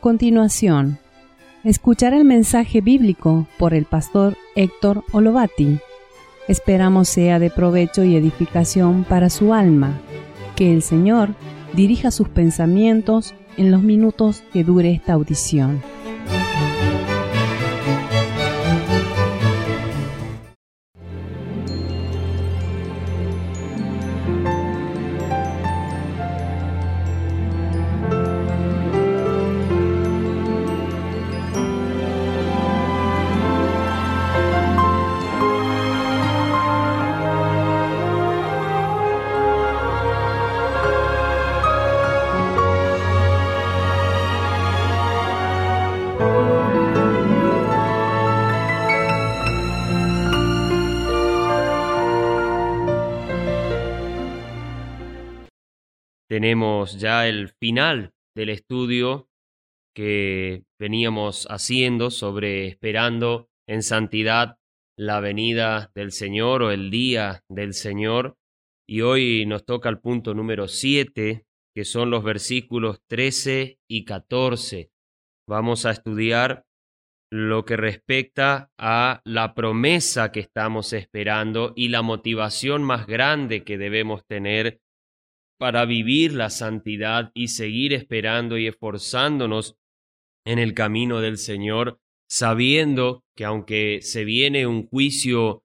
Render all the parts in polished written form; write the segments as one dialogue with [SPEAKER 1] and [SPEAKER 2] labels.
[SPEAKER 1] continuación, escuchar el mensaje bíblico por el pastor Héctor Olovati. Esperamos sea de provecho y edificación para su alma. Que el Señor dirija sus pensamientos en los minutos que dure esta audición.
[SPEAKER 2] Tenemos ya el final del estudio que veníamos haciendo sobre esperando en santidad la venida del Señor o el día del Señor. Y hoy nos toca el punto número 7, que son los versículos 13 y 14. Vamos a estudiar lo que respecta a la promesa que estamos esperando y la motivación más grande que debemos tener para vivir la santidad y seguir esperando y esforzándonos en el camino del Señor, sabiendo que aunque se viene un juicio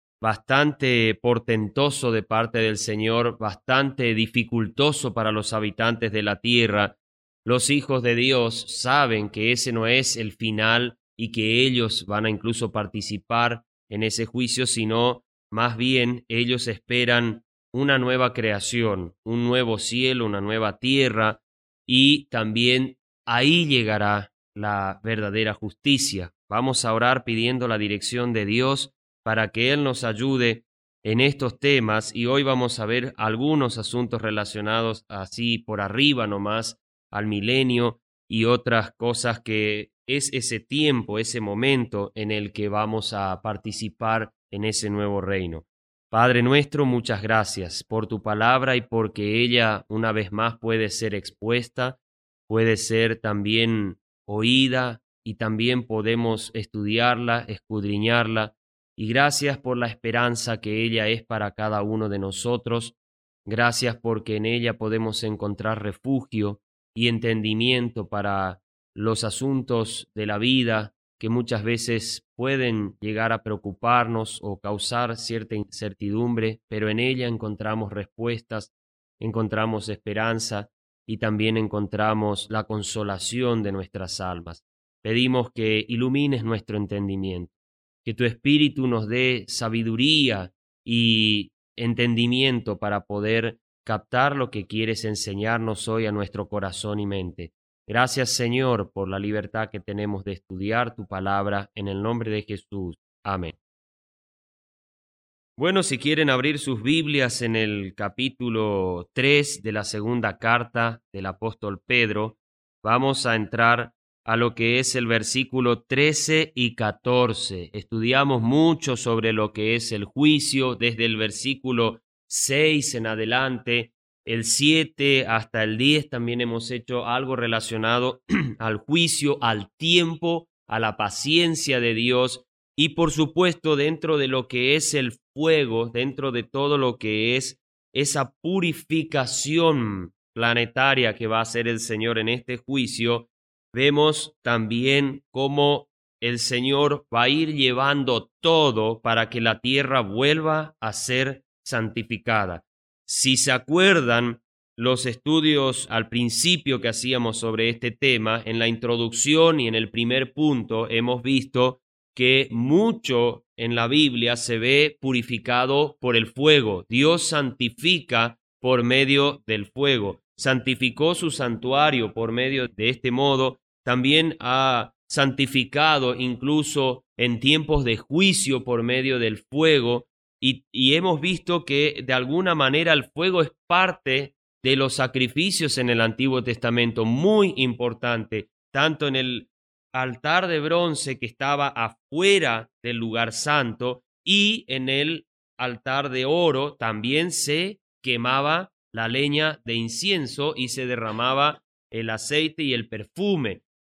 [SPEAKER 2] bastante portentoso de parte del Señor, bastante dificultoso para los habitantes de la tierra, los hijos de Dios saben que ese no es el final y que ellos van a incluso participar en ese juicio, sino más bien ellos esperan una nueva creación, un nuevo cielo, una nueva tierra, y también ahí llegará la verdadera justicia. Vamos a orar pidiendo la dirección de Dios para que Él nos ayude en estos temas, y hoy vamos a ver algunos asuntos relacionados así por arriba nomás al milenio y otras cosas que es ese tiempo, ese momento en el que vamos a participar en ese nuevo reino. Padre nuestro, muchas gracias por tu palabra y porque ella una vez más puede ser expuesta, puede ser también oída y también podemos estudiarla, escudriñarla. Y gracias por la esperanza que ella es para cada uno de nosotros. Gracias porque en ella podemos encontrar refugio y entendimiento para los asuntos de la vida que muchas veces pueden llegar a preocuparnos o causar cierta incertidumbre, pero en ella encontramos respuestas, encontramos esperanza y también encontramos la consolación de nuestras almas. Pedimos que ilumines nuestro entendimiento, que tu Espíritu nos dé sabiduría y entendimiento para poder captar lo que quieres enseñarnos hoy a nuestro corazón y mente. Gracias, Señor, por la libertad que tenemos de estudiar tu palabra, en el nombre de Jesús. Amén. Bueno, si quieren abrir sus Biblias en el capítulo 3 de la segunda carta del apóstol Pedro, vamos a entrar a lo que es el versículo 13 y 14. Estudiamos mucho sobre lo que es el juicio, desde el versículo 6 en adelante, el 7 hasta el 10 también hemos hecho algo relacionado al juicio, al tiempo, a la paciencia de Dios y por supuesto dentro de lo que es el fuego, dentro de todo lo que es esa purificación planetaria que va a hacer el Señor en este juicio, vemos también cómo el Señor va a ir llevando todo para que la tierra vuelva a ser santificada. Si se acuerdan los estudios al principio que hacíamos sobre este tema, en la introducción y en el primer punto hemos visto que mucho en la Biblia se ve purificado por el fuego. Dios santifica por medio del fuego. Santificó su santuario por medio de este modo. También ha santificado incluso en tiempos de juicio por medio del fuego. Y hemos visto que de alguna manera el fuego es parte de los sacrificios en el Antiguo Testamento, muy importante, tanto en el altar de bronce que estaba afuera del lugar santo y en el altar de oro también se quemaba la leña de incienso y se derramaba el aceite y el perfume.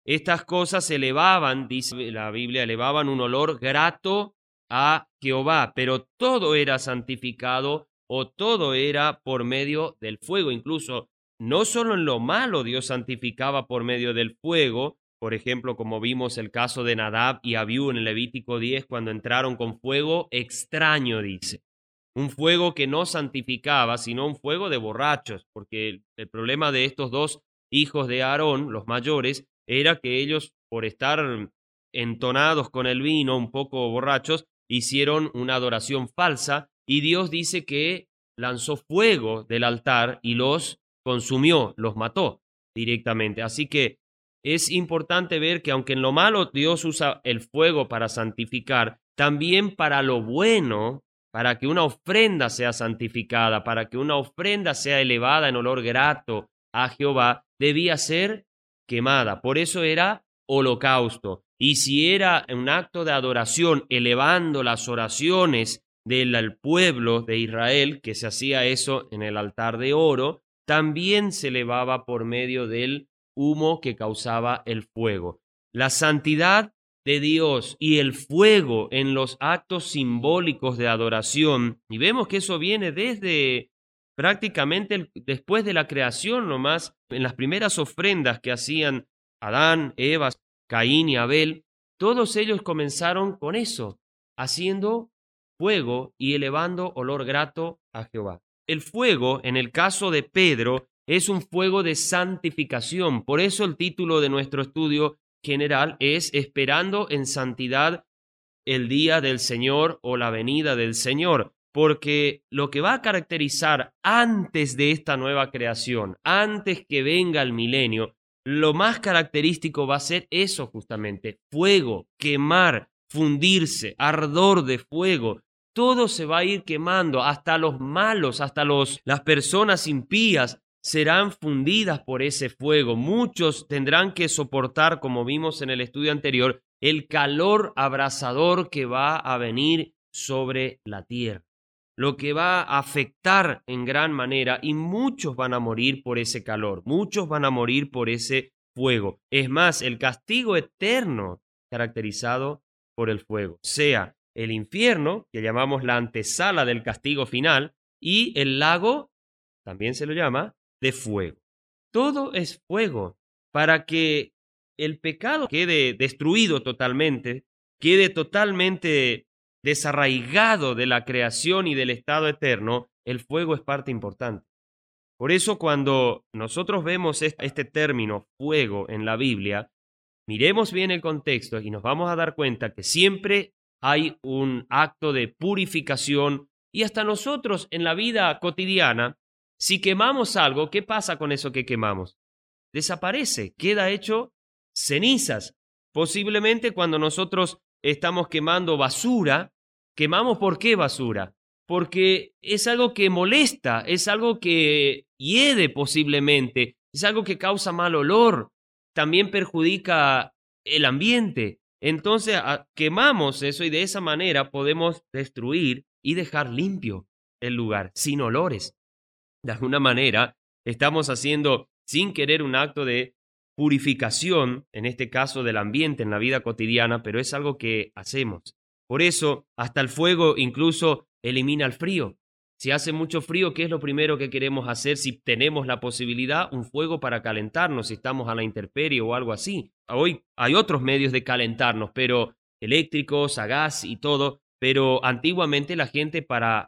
[SPEAKER 2] Estas cosas elevaban, dice la Biblia, elevaban un olor grato a Jehová, pero todo era santificado o todo era por medio del fuego. Incluso no solo en lo malo Dios santificaba por medio del fuego, por ejemplo, como vimos el caso de Nadab y Abiú en el Levítico 10, cuando entraron con fuego extraño, dice. Un fuego que no santificaba, sino un fuego de borrachos, porque el problema de estos dos hijos de Aarón, los mayores, era que ellos, por estar entonados con el vino, un poco borrachos, hicieron una adoración falsa y Dios dice que lanzó fuego del altar y los consumió, los mató directamente. Así que es importante ver que aunque en lo malo Dios usa el fuego para santificar, también para lo bueno, para que una ofrenda sea santificada, para que una ofrenda sea elevada en olor grato a Jehová, debía ser quemada. Por eso era holocausto. Y si era un acto de adoración, elevando las oraciones del pueblo de Israel, que se hacía eso en el altar de oro, también se elevaba por medio del humo que causaba el fuego. La santidad de Dios y el fuego en los actos simbólicos de adoración, y vemos que eso viene desde prácticamente después de la creación nomás, en las primeras ofrendas que hacían Adán, Eva, Caín y Abel, todos ellos comenzaron con eso, haciendo fuego y elevando olor grato a Jehová. El fuego, en el caso de Pedro, es un fuego de santificación. Por eso el título de nuestro estudio general es Esperando en santidad el día del Señor o la venida del Señor, porque lo que va a caracterizar antes de esta nueva creación, antes que venga el milenio, lo más característico va a ser eso justamente, fuego, quemar, fundirse, ardor de fuego. Todo se va a ir quemando, hasta los malos, hasta las personas impías serán fundidas por ese fuego. Muchos tendrán que soportar, como vimos en el estudio anterior, el calor abrasador que va a venir sobre la tierra, lo que va a afectar en gran manera, y muchos van a morir por ese calor, muchos van a morir por ese fuego. Es más, el castigo eterno caracterizado por el fuego, sea el infierno, que llamamos la antesala del castigo final, y el lago, también se lo llama, de fuego. Todo es fuego para que el pecado quede destruido totalmente, quede totalmente desarraigado de la creación y del estado eterno. El fuego es parte importante. Por eso cuando nosotros vemos este término fuego en la Biblia, miremos bien el contexto y nos vamos a dar cuenta que siempre hay un acto de purificación, y hasta nosotros en la vida cotidiana, si quemamos algo, ¿qué pasa con eso que quemamos? Desaparece, queda hecho cenizas. Posiblemente cuando nosotros estamos quemando basura, quemamos ¿por qué basura? Porque es algo que molesta, es algo que hiede posiblemente, es algo que causa mal olor, también perjudica el ambiente. Entonces quemamos eso y de esa manera podemos destruir y dejar limpio el lugar, sin olores. De alguna manera estamos haciendo sin querer un acto de purificación, en este caso del ambiente en la vida cotidiana, pero es algo que hacemos. Por eso, hasta el fuego incluso elimina el frío. Si hace mucho frío, ¿qué es lo primero que queremos hacer si tenemos la posibilidad? Un fuego para calentarnos, si estamos a la intemperie o algo así. Hoy hay otros medios de calentarnos, pero eléctricos, a gas y todo, pero antiguamente la gente para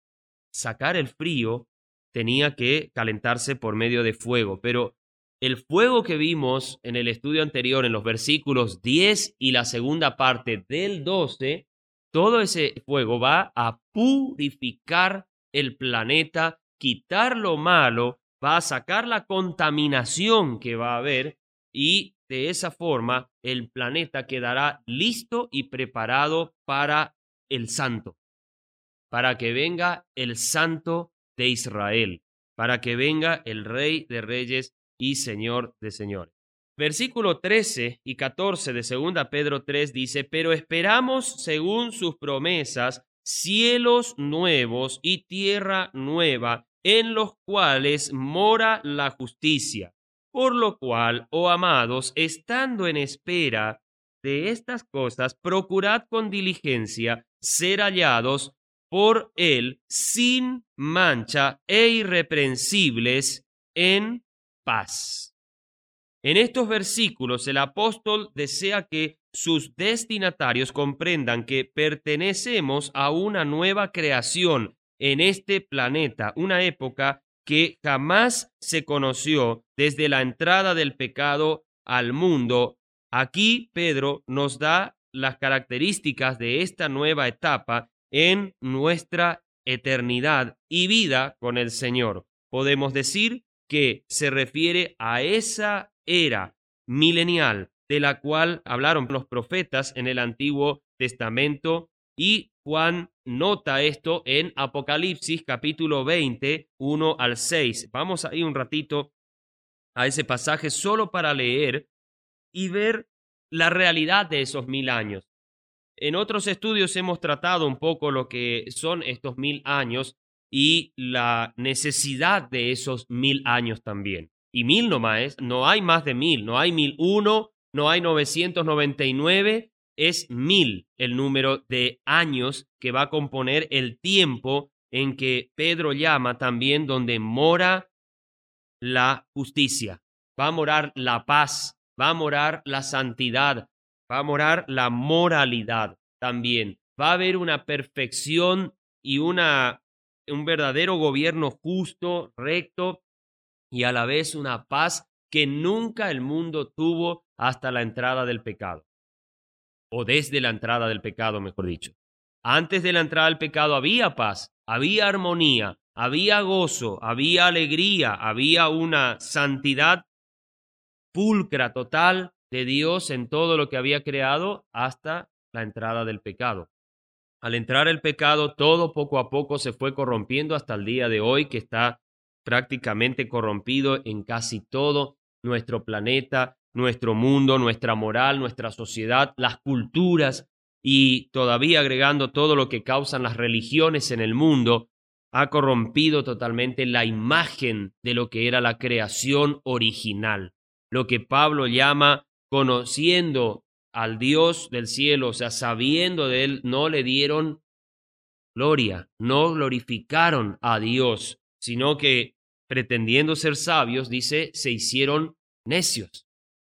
[SPEAKER 2] sacar el frío tenía que calentarse por medio de fuego. Pero el fuego que vimos en el estudio anterior, en los versículos 10 y la segunda parte del 12, todo ese fuego va a purificar el planeta, quitar lo malo, va a sacar la contaminación que va a haber, y de esa forma el planeta quedará listo y preparado para el santo, para que venga el santo de Israel, para que venga el Rey de Reyes y Señor de Señores. Versículo 13 y 14 de 2 Pedro 3 dice: pero esperamos, según sus promesas, cielos nuevos y tierra nueva, en los cuales mora la justicia. Por lo cual, oh amados, estando en espera de estas cosas, procurad con diligencia ser hallados por Él sin mancha e irreprensibles en paz. En estos versículos el apóstol desea que sus destinatarios comprendan que pertenecemos a una nueva creación en este planeta, una época que jamás se conoció desde la entrada del pecado al mundo. Aquí Pedro nos da las características de esta nueva etapa en nuestra eternidad y vida con el Señor. Podemos decir que se refiere a esa era milenial de la cual hablaron los profetas en el Antiguo Testamento, y Juan nota esto en Apocalipsis capítulo 20, 1 al 6. Vamos a ir un ratito a ese pasaje solo para leer y ver la realidad de esos 1000 años. En otros estudios hemos tratado un poco lo que son estos 1000 años y la necesidad de esos 1000 años también. Y 1000 nomás, no hay más de 1000, no hay 1001, no hay 999, es 1000 el número de años que va a componer el tiempo en que Pedro llama también donde mora la justicia, va a morar la paz, va a morar la santidad, va a morar la moralidad también. Va a haber una perfección y un verdadero gobierno justo, recto y a la vez una paz que nunca el mundo tuvo hasta la entrada del pecado. O desde la entrada del pecado, mejor dicho. Antes de la entrada del pecado había paz, había armonía, había gozo, había alegría, había una santidad pulcra total de Dios en todo lo que había creado hasta la entrada del pecado. Al entrar el pecado, todo poco a poco se fue corrompiendo hasta el día de hoy, que está prácticamente corrompido en casi todo nuestro planeta, nuestro mundo, nuestra moral, nuestra sociedad, las culturas, y todavía agregando todo lo que causan las religiones en el mundo, ha corrompido totalmente la imagen de lo que era la creación original. Lo que Pablo llama conociendo al Dios del cielo, o sea, sabiendo de él, no le dieron gloria, no glorificaron a Dios, sino que pretendiendo ser sabios, dice, se hicieron necios.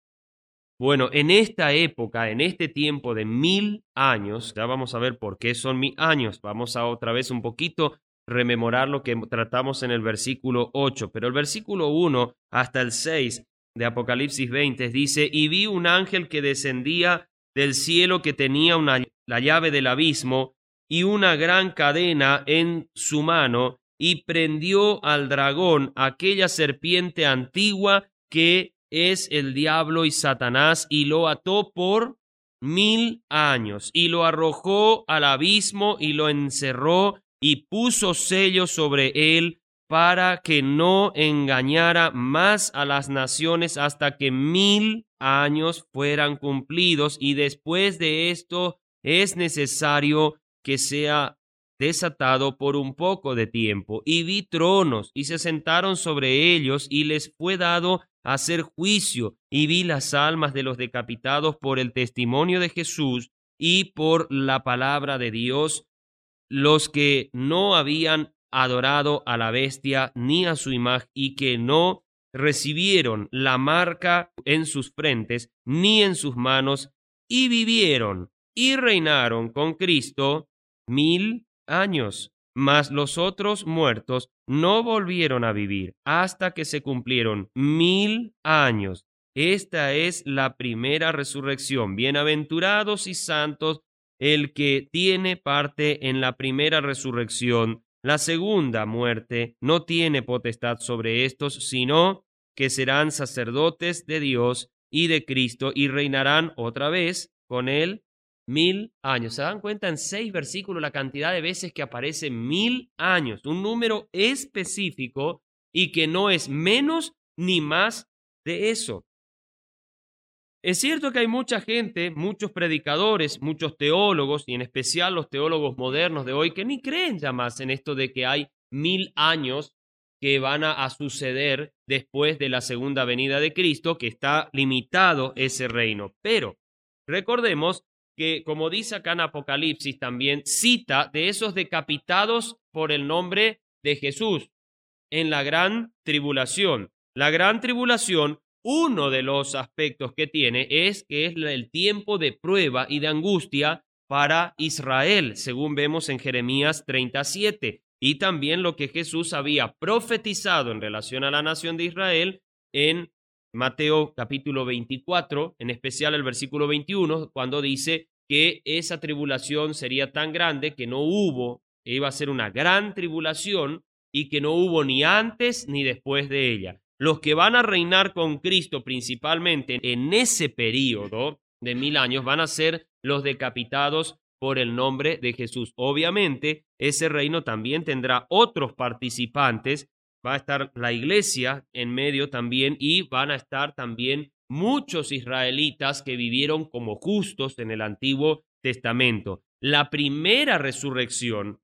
[SPEAKER 2] Bueno, en esta época, en este tiempo de 1000 años, ya vamos a ver por qué son 1000 años, vamos a otra vez un poquito rememorar lo que tratamos en el versículo 8, pero el versículo 1 hasta el 6 de Apocalipsis 20 dice, y vi un ángel que descendía del cielo que tenía la llave del abismo y una gran cadena en su mano, y prendió al dragón, aquella serpiente antigua que es el diablo y Satanás, y lo ató por 1000 años, y lo arrojó al abismo y lo encerró y puso sellos sobre él para que no engañara más a las naciones hasta que 1000 años fueran cumplidos, y después de esto es necesario que sea desatado por un poco de tiempo. Y vi tronos, y se sentaron sobre ellos, y les fue dado hacer juicio, y vi las almas de los decapitados por el testimonio de Jesús y por la palabra de Dios, los que no habían adorado a la bestia ni a su imagen, y que no recibieron la marca en sus frentes ni en sus manos, y vivieron y reinaron con Cristo 1000 años. Mas los otros muertos no volvieron a vivir hasta que se cumplieron 1000 años. Esta es la primera resurrección. Bienaventurados y santos el que tiene parte en la primera resurrección. La segunda muerte no tiene potestad sobre estos, sino que serán sacerdotes de Dios y de Cristo, y reinarán otra vez con él 1000 años. ¿Se dan cuenta en 6 versículos la cantidad de veces que aparece 1000 años? Un número específico y que no es menos ni más de eso. Es cierto que hay mucha gente, muchos predicadores, muchos teólogos, y en especial los teólogos modernos de hoy, que ni creen ya más en esto de que hay 1000 años, que van a suceder después de la segunda venida de Cristo, que está limitado ese reino. Pero recordemos que, como dice acá en Apocalipsis, también cita de esos decapitados por el nombre de Jesús en la gran tribulación. La gran tribulación, uno de los aspectos que tiene es que es el tiempo de prueba y de angustia para Israel, según vemos en Jeremías 37, y también lo que Jesús había profetizado en relación a la nación de Israel en Mateo capítulo 24, en especial el versículo 21, cuando dice que esa tribulación sería tan grande que iba a ser una gran tribulación y que no hubo ni antes ni después de ella. Los que van a reinar con Cristo principalmente en ese periodo de 1000 años van a ser los decapitados por el nombre de Jesús. Obviamente, ese reino también tendrá otros participantes. Va a estar la iglesia en medio también y van a estar también muchos israelitas que vivieron como justos en el Antiguo Testamento. La primera resurrección,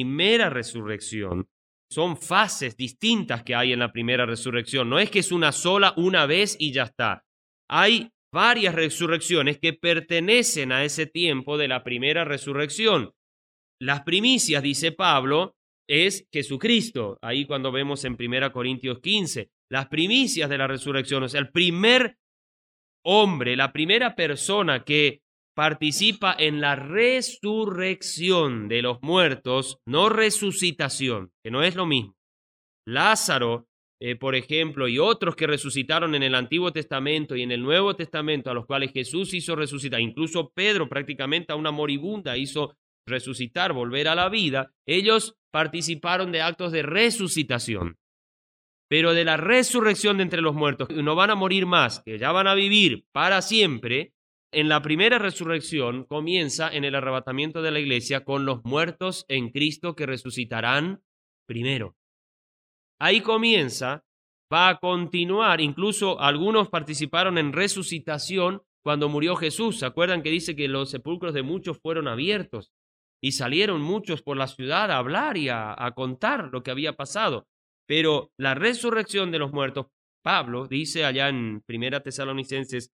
[SPEAKER 2] son fases distintas que hay en la primera resurrección. No es que es una sola, una vez y ya está. Hay varias resurrecciones que pertenecen a ese tiempo de la primera resurrección. Las primicias, dice Pablo, es Jesucristo. Ahí cuando vemos en 1 Corintios 15, las primicias de la resurrección, o sea, el primer hombre, la primera persona que participa en la resurrección de los muertos, no resucitación, que no es lo mismo. Lázaro, por ejemplo, y otros que resucitaron en el Antiguo Testamento y en el Nuevo Testamento, a los cuales Jesús hizo resucitar, incluso Pedro prácticamente a una moribunda hizo resucitar, volver a la vida, ellos participaron de actos de resucitación. Pero de la resurrección de entre los muertos, que no van a morir más, que ya van a vivir para siempre, en la primera resurrección comienza en el arrebatamiento de la iglesia con los muertos en Cristo que resucitarán primero. Ahí comienza, va a continuar, incluso algunos participaron en resucitación cuando murió Jesús. ¿Se acuerdan que dice que los sepulcros de muchos fueron abiertos y salieron muchos por la ciudad a hablar y a contar lo que había pasado? Pero la resurrección de los muertos, Pablo dice allá en 1 Tesalonicenses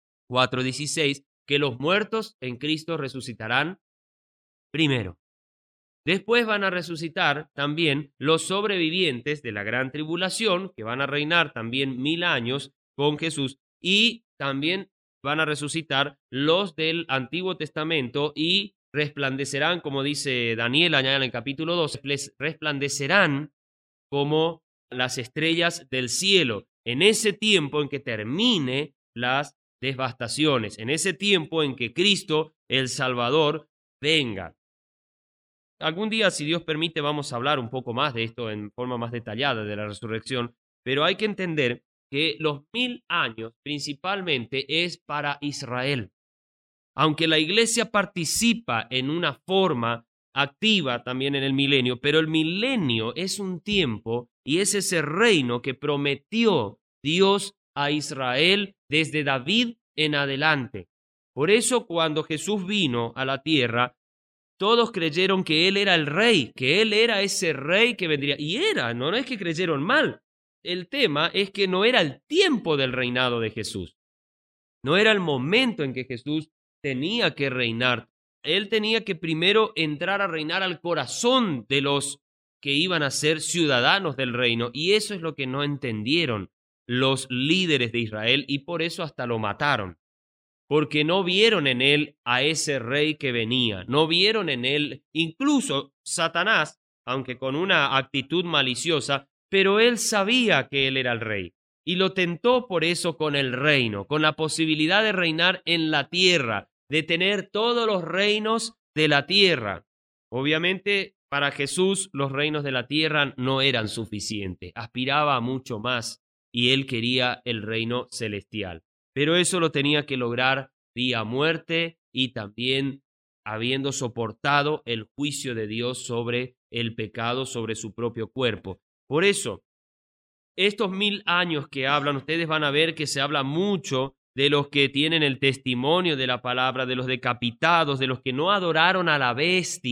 [SPEAKER 2] 4:16, que los muertos en Cristo resucitarán primero. Después van a resucitar también los sobrevivientes de la gran tribulación, que van a reinar también 1000 años con Jesús, y también van a resucitar los del Antiguo Testamento y resplandecerán, como dice Daniel allá en el capítulo 2, resplandecerán como las estrellas del cielo, en ese tiempo en que termine las devastaciones, en ese tiempo en que Cristo, el Salvador, venga. Algún día, si Dios permite, vamos a hablar un poco más de esto en forma más detallada de la resurrección, pero hay que entender que los 1000 años principalmente es para Israel. Aunque la iglesia participa en una forma activa también en el milenio, pero el milenio es un tiempo y es ese reino que prometió Dios a Israel desde David en adelante. Por eso cuando Jesús vino a la tierra, todos creyeron que Él era el rey, que Él era ese rey que vendría. Y era, no es que creyeron mal. El tema es que no era el tiempo del reinado de Jesús. No era el momento en que Jesús tenía que reinar. Él tenía que primero entrar a reinar al corazón de los que iban a ser ciudadanos del reino. Y eso es lo que no entendieron los líderes de Israel y por eso hasta lo mataron. Porque no vieron en él a ese rey que venía. No vieron en él, incluso Satanás, aunque con una actitud maliciosa, pero él sabía que él era el rey. Y lo tentó por eso con el reino, con la posibilidad de reinar en la tierra, de tener todos los reinos de la tierra. Obviamente, para Jesús los reinos de la tierra no eran suficientes, aspiraba a mucho más y él quería el reino celestial. Pero eso lo tenía que lograr vía muerte y también habiendo soportado el juicio de Dios sobre el pecado, sobre su propio cuerpo. Por eso, estos 1000 años que hablan, ustedes van a ver que se habla mucho de los que tienen el testimonio de la palabra, de los decapitados, de los que no adoraron a la bestia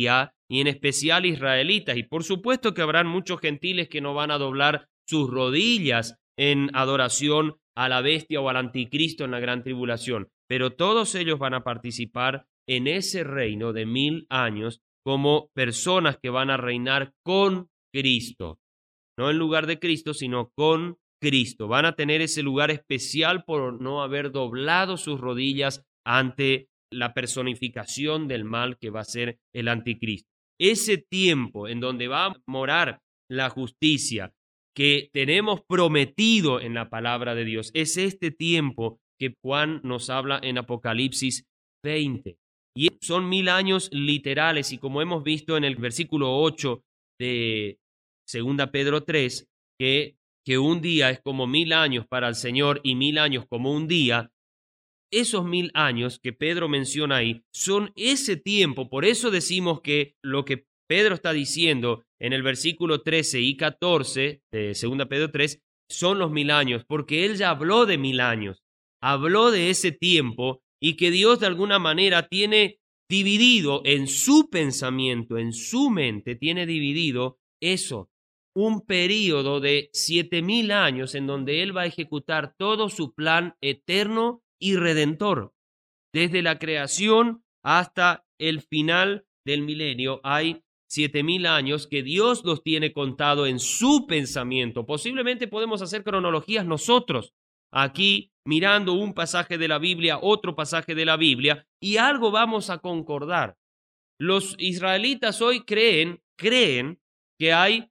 [SPEAKER 2] y en especial israelitas. Y por supuesto que habrán muchos gentiles que no van a doblar sus rodillas en adoración a la bestia o al anticristo en la gran tribulación, pero todos ellos van a participar en ese reino de 1000 años como personas que van a reinar con Cristo, no en lugar de Cristo, sino con Cristo. Van a tener ese lugar especial por no haber doblado sus rodillas ante la personificación del mal que va a ser el anticristo. Ese tiempo en donde va a morar la justicia que tenemos prometido en la palabra de Dios, es este tiempo que Juan nos habla en Apocalipsis 20. Y son 1000 años literales, y como hemos visto en el versículo 8 de 2 Pedro 3, que un día es como 1000 años para el Señor y 1000 años como un día. Esos 1000 años que Pedro menciona ahí son ese tiempo. Por eso decimos que lo que Pedro está diciendo en el versículo 13 y 14 de 2 Pedro 3 son los 1000 años, porque él ya habló de 1000 años, habló de ese tiempo, y que Dios de alguna manera tiene dividido en su pensamiento, en su mente, tiene dividido eso, un período de 7000 años en donde él va a ejecutar todo su plan eterno y redentor. Desde la creación hasta el final del milenio hay 7000 años que Dios los tiene contado en su pensamiento. Posiblemente podemos hacer cronologías nosotros, aquí mirando un pasaje de la Biblia, otro pasaje de la Biblia, y algo vamos a concordar. Los israelitas hoy creen que hay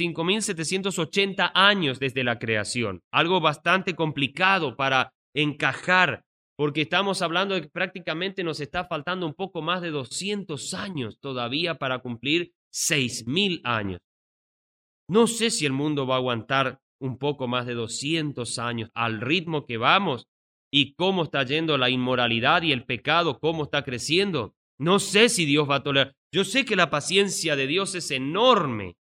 [SPEAKER 2] 5780 años desde la creación, algo bastante complicado para encajar, porque estamos hablando de que prácticamente nos está faltando un poco más de 200 años todavía para cumplir 6000 años. No sé si el mundo va a aguantar un poco más de 200 años al ritmo que vamos y cómo está yendo la inmoralidad y el pecado, cómo está creciendo. No sé si Dios va a tolerar. Yo sé que la paciencia de Dios es enorme,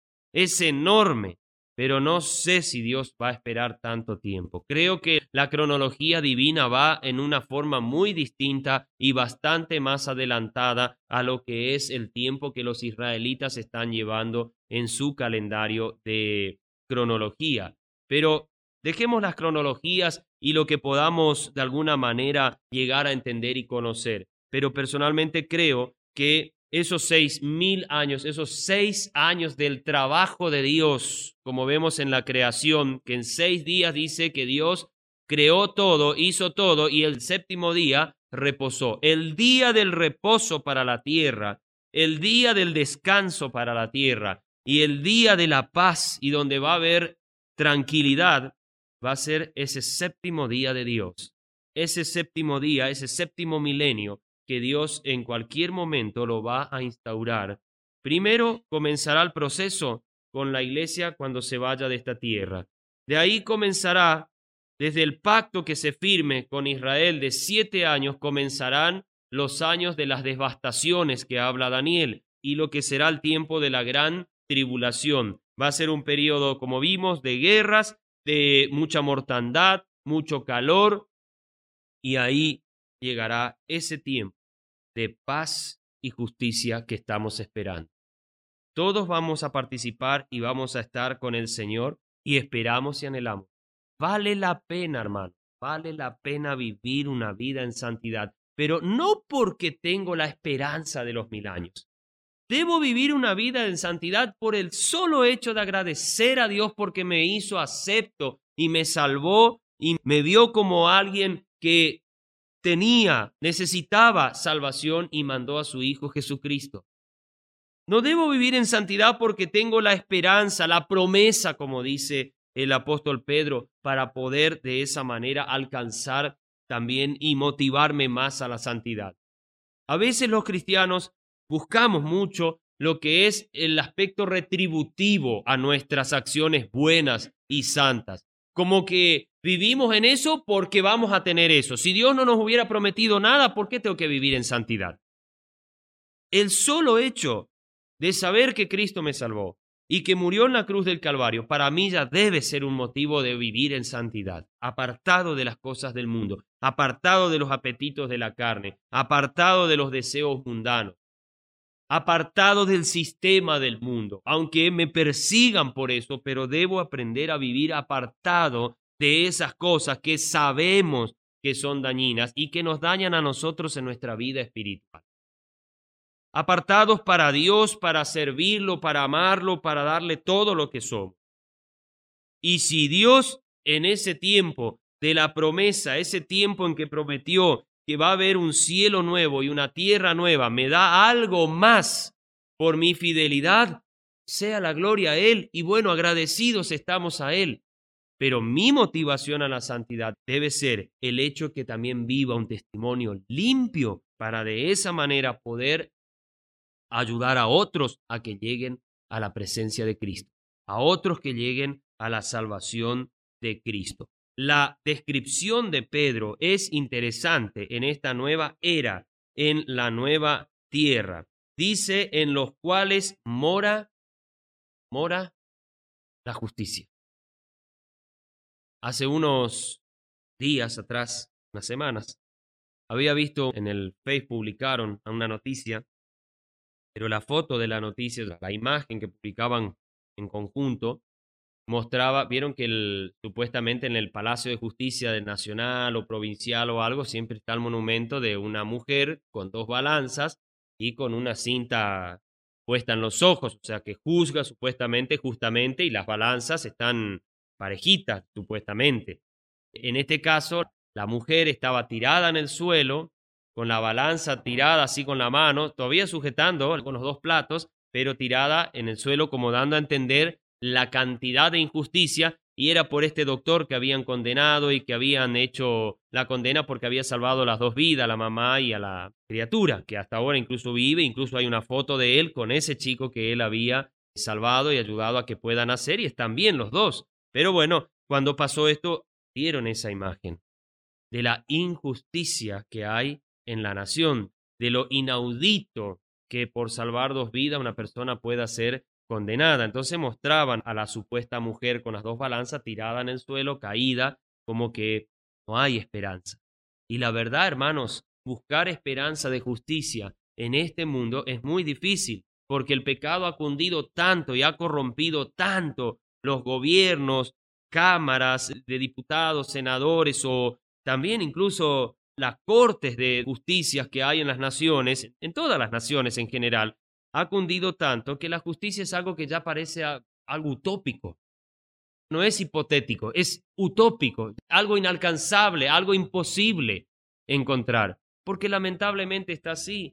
[SPEAKER 2] pero no sé si Dios va a esperar tanto tiempo. Creo que la cronología divina va en una forma muy distinta y bastante más adelantada a lo que es el tiempo que los israelitas están llevando en su calendario de cronología. Pero dejemos las cronologías y lo que podamos de alguna manera llegar a entender y conocer. Pero personalmente creo que esos 6000 años, esos 6 años del trabajo de Dios, como vemos en la creación, que en 6 días dice que Dios creó todo, hizo todo, y el séptimo día reposó. El día del reposo para la tierra, el día del descanso para la tierra, y el día de la paz, y donde va a haber tranquilidad, va a ser ese séptimo día de Dios. Ese séptimo día, ese séptimo milenio, que Dios en cualquier momento lo va a instaurar. Primero comenzará el proceso con la iglesia cuando se vaya de esta tierra. De ahí comenzará, desde el pacto que se firme con Israel de 7 años, comenzarán los años de las devastaciones que habla Daniel y lo que será el tiempo de la gran tribulación. Va a ser un periodo, como vimos, de guerras, de mucha mortandad, mucho calor, y ahí llegará ese tiempo de paz y justicia que estamos esperando. Todos vamos a participar y vamos a estar con el Señor y esperamos y anhelamos. Vale la pena, hermano, vale la pena vivir una vida en santidad, pero no porque tengo la esperanza de los 1000 años. Debo vivir una vida en santidad por el solo hecho de agradecer a Dios porque me hizo acepto y me salvó y me vio como alguien que necesitaba salvación y mandó a su Hijo Jesucristo. No debo vivir en santidad porque tengo la esperanza, la promesa, como dice el apóstol Pedro, para poder de esa manera alcanzar también y motivarme más a la santidad. A veces los cristianos buscamos mucho lo que es el aspecto retributivo a nuestras acciones buenas y santas. Como que vivimos en eso porque vamos a tener eso. Si Dios no nos hubiera prometido nada, ¿por qué tengo que vivir en santidad? El solo hecho de saber que Cristo me salvó y que murió en la cruz del Calvario, para mí ya debe ser un motivo de vivir en santidad, apartado de las cosas del mundo, apartado de los apetitos de la carne, apartado de los deseos mundanos. apartado del sistema del mundo, aunque me persigan por eso, pero debo aprender a vivir apartado de esas cosas que sabemos que son dañinas y que nos dañan a nosotros en nuestra vida espiritual. Apartados para Dios, para servirlo, para amarlo, para darle todo lo que somos. Y si Dios en ese tiempo de la promesa, ese tiempo en que prometió que va a haber un cielo nuevo y una tierra nueva, me da algo más por mi fidelidad, sea la gloria a Él y bueno, agradecidos estamos a Él. Pero mi motivación a la santidad debe ser el hecho que también viva un testimonio limpio para de esa manera poder ayudar a otros a que lleguen a la presencia de Cristo, a otros que lleguen a la salvación de Cristo. La descripción de Pedro es interesante en esta nueva era, en la nueva tierra. Dice, en los cuales mora la justicia. Hace unos días atrás, unas semanas, había visto en el Facebook publicaron una noticia, pero la foto de la noticia, la imagen que publicaban en conjunto, mostraba, vieron que supuestamente en el Palacio de Justicia del Nacional o Provincial o algo, siempre está el monumento de una mujer con dos balanzas y con una cinta puesta en los ojos, o sea que juzga supuestamente, justamente, y las balanzas están parejitas, supuestamente. En este caso, la mujer estaba tirada en el suelo, con la balanza tirada así con la mano, todavía sujetando con los dos platos, pero tirada en el suelo como dando a entender la cantidad de injusticia, y era por este doctor que habían condenado y que habían hecho la condena porque había salvado las dos vidas, a la mamá y a la criatura, que hasta ahora incluso vive, incluso hay una foto de él con ese chico que él había salvado y ayudado a que puedan nacer, y están bien los dos. Pero bueno, cuando pasó esto, dieron esa imagen de la injusticia que hay en la nación, de lo inaudito que por salvar dos vidas una persona pueda ser condenada. Entonces mostraban a la supuesta mujer con las dos balanzas tirada en el suelo, caída, como que no hay esperanza. Y la verdad, hermanos, buscar esperanza de justicia en este mundo es muy difícil, porque el pecado ha cundido tanto y ha corrompido tanto los gobiernos, cámaras de diputados, senadores o también incluso las cortes de justicia que hay en las naciones, en todas las naciones en general, ha cundido tanto que la justicia es algo que ya parece algo utópico. No es hipotético, es utópico, algo inalcanzable, algo imposible encontrar, porque lamentablemente está así.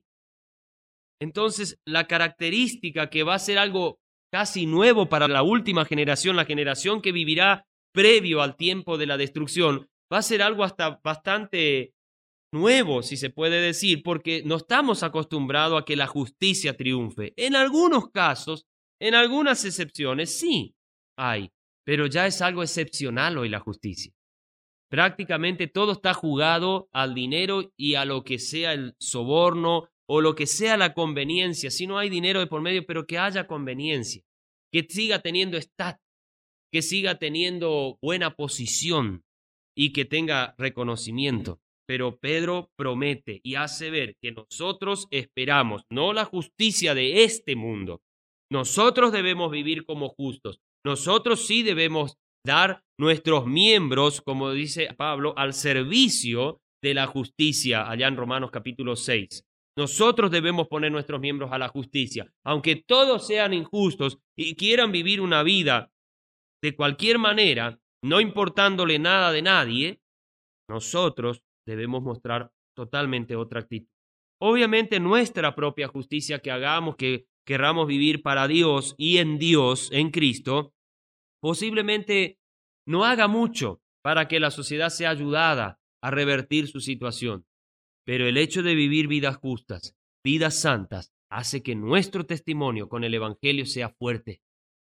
[SPEAKER 2] Entonces, la característica que va a ser algo casi nuevo para la última generación, la generación que vivirá previo al tiempo de la destrucción, va a ser algo hasta bastante nuevo, si se puede decir, porque no estamos acostumbrados a que la justicia triunfe. En algunos casos, en algunas excepciones, sí hay, pero ya es algo excepcional hoy la justicia. Prácticamente todo está jugado al dinero y a lo que sea el soborno o lo que sea la conveniencia. Si no hay dinero de por medio, pero que haya conveniencia, que siga teniendo estatus, que siga teniendo buena posición y que tenga reconocimiento. Pero Pedro promete y hace ver que nosotros esperamos no la justicia de este mundo. Nosotros debemos vivir como justos. Nosotros sí debemos dar nuestros miembros, como dice Pablo, al servicio de la justicia, allá en Romanos capítulo 6. Nosotros debemos poner nuestros miembros a la justicia. Aunque todos sean injustos y quieran vivir una vida de cualquier manera, no importándole nada de nadie, nosotros debemos mostrar totalmente otra actitud. Obviamente nuestra propia justicia que hagamos, que querramos vivir para Dios y en Dios, en Cristo, posiblemente no haga mucho para que la sociedad sea ayudada a revertir su situación. Pero el hecho de vivir vidas justas, vidas santas, hace que nuestro testimonio con el Evangelio sea fuerte,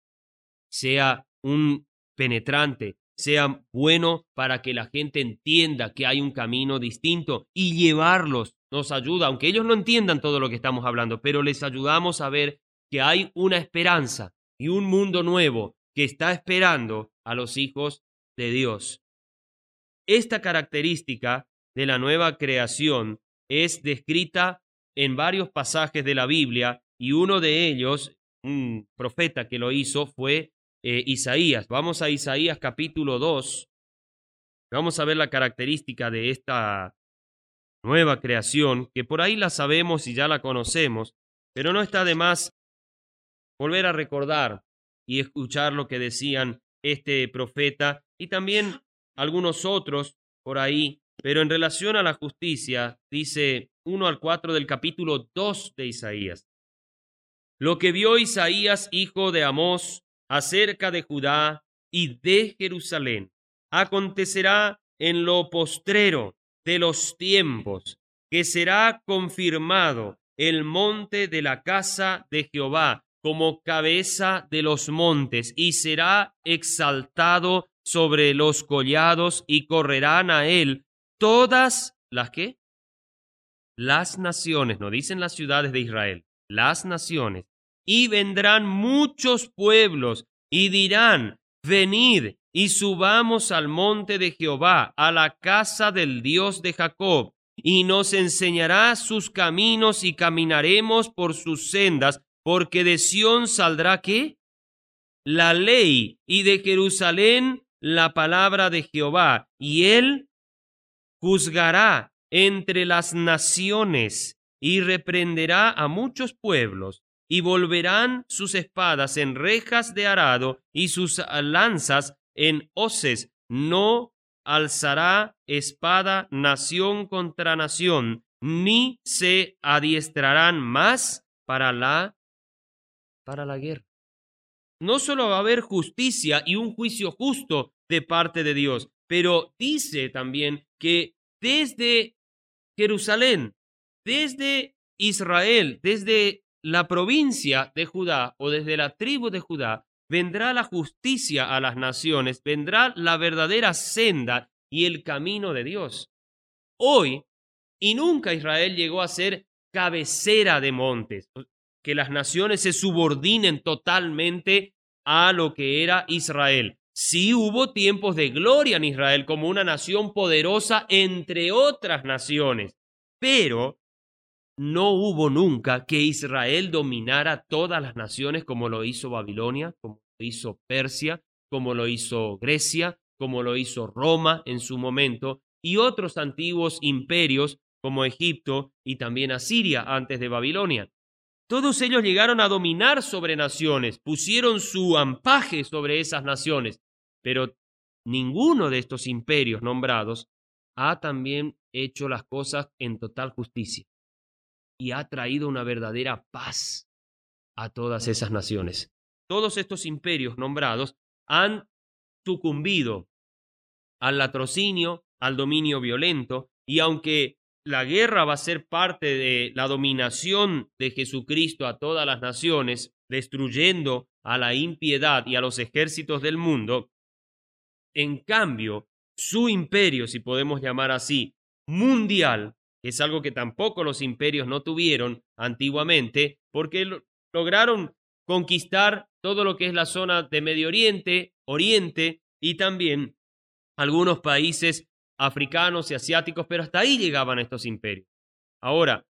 [SPEAKER 2] sea un penetrante, sea bueno para que la gente entienda que hay un camino distinto y llevarlos nos ayuda, aunque ellos no entiendan todo lo que estamos hablando, pero les ayudamos a ver que hay una esperanza y un mundo nuevo que está esperando a los hijos de Dios. Esta característica de la nueva creación es descrita en varios pasajes de la Biblia y uno de ellos, un profeta que lo hizo, fue Isaías. Vamos a Isaías capítulo 2, vamos a ver la característica de esta nueva creación, que por ahí la sabemos y ya la conocemos, pero no está de más volver a recordar y escuchar lo que decían este profeta y también algunos otros por ahí. Pero en relación a la justicia, dice 1 al 4 del capítulo 2 de Isaías: lo que vio Isaías, hijo de Amós, acerca de Judá y de Jerusalén, acontecerá en lo postrero de los tiempos, que será confirmado el monte de la casa de Jehová como cabeza de los montes, y será exaltado sobre los collados, y correrán a él todas las ¿qué? Las naciones, no dicen las ciudades de Israel, las naciones, y vendrán muchos pueblos y dirán: venid y subamos al monte de Jehová, a la casa del Dios de Jacob, y nos enseñará sus caminos y caminaremos por sus sendas, porque de Sión saldrá ¿qué? La ley, y de Jerusalén la palabra de Jehová, y él juzgará entre las naciones y reprenderá a muchos pueblos, y volverán sus espadas en rejas de arado y sus lanzas en hoces. No alzará espada nación contra nación, ni se adiestrarán más para la guerra. No solo va a haber justicia y un juicio justo de parte de Dios, pero dice también que desde Jerusalén, desde Israel, desde la provincia de Judá o desde la tribu de Judá, vendrá la justicia a las naciones, vendrá la verdadera senda y el camino de Dios. Hoy y nunca Israel llegó a ser cabecera de montes, que las naciones se subordinen totalmente a lo que era Israel. Sí hubo tiempos de gloria en Israel como una nación poderosa entre otras naciones, pero no hubo nunca que Israel dominara todas las naciones como lo hizo Babilonia, como lo hizo Persia, como lo hizo Grecia, como lo hizo Roma en su momento, y otros antiguos imperios como Egipto y también Asiria antes de Babilonia. Todos ellos llegaron a dominar sobre naciones, pusieron su ampaje sobre esas naciones, pero ninguno de estos imperios nombrados ha también hecho las cosas en total justicia y ha traído una verdadera paz a todas esas naciones. Todos estos imperios nombrados han sucumbido al latrocinio, al dominio violento, y aunque la guerra va a ser parte de la dominación de Jesucristo a todas las naciones, destruyendo a la impiedad y a los ejércitos del mundo, en cambio, su imperio, si podemos llamar así, mundial, es algo que tampoco los imperios no tuvieron antiguamente, porque lograron conquistar todo lo que es la zona de Medio Oriente, Oriente y también algunos países africanos y asiáticos, pero hasta ahí llegaban estos imperios. Ahora,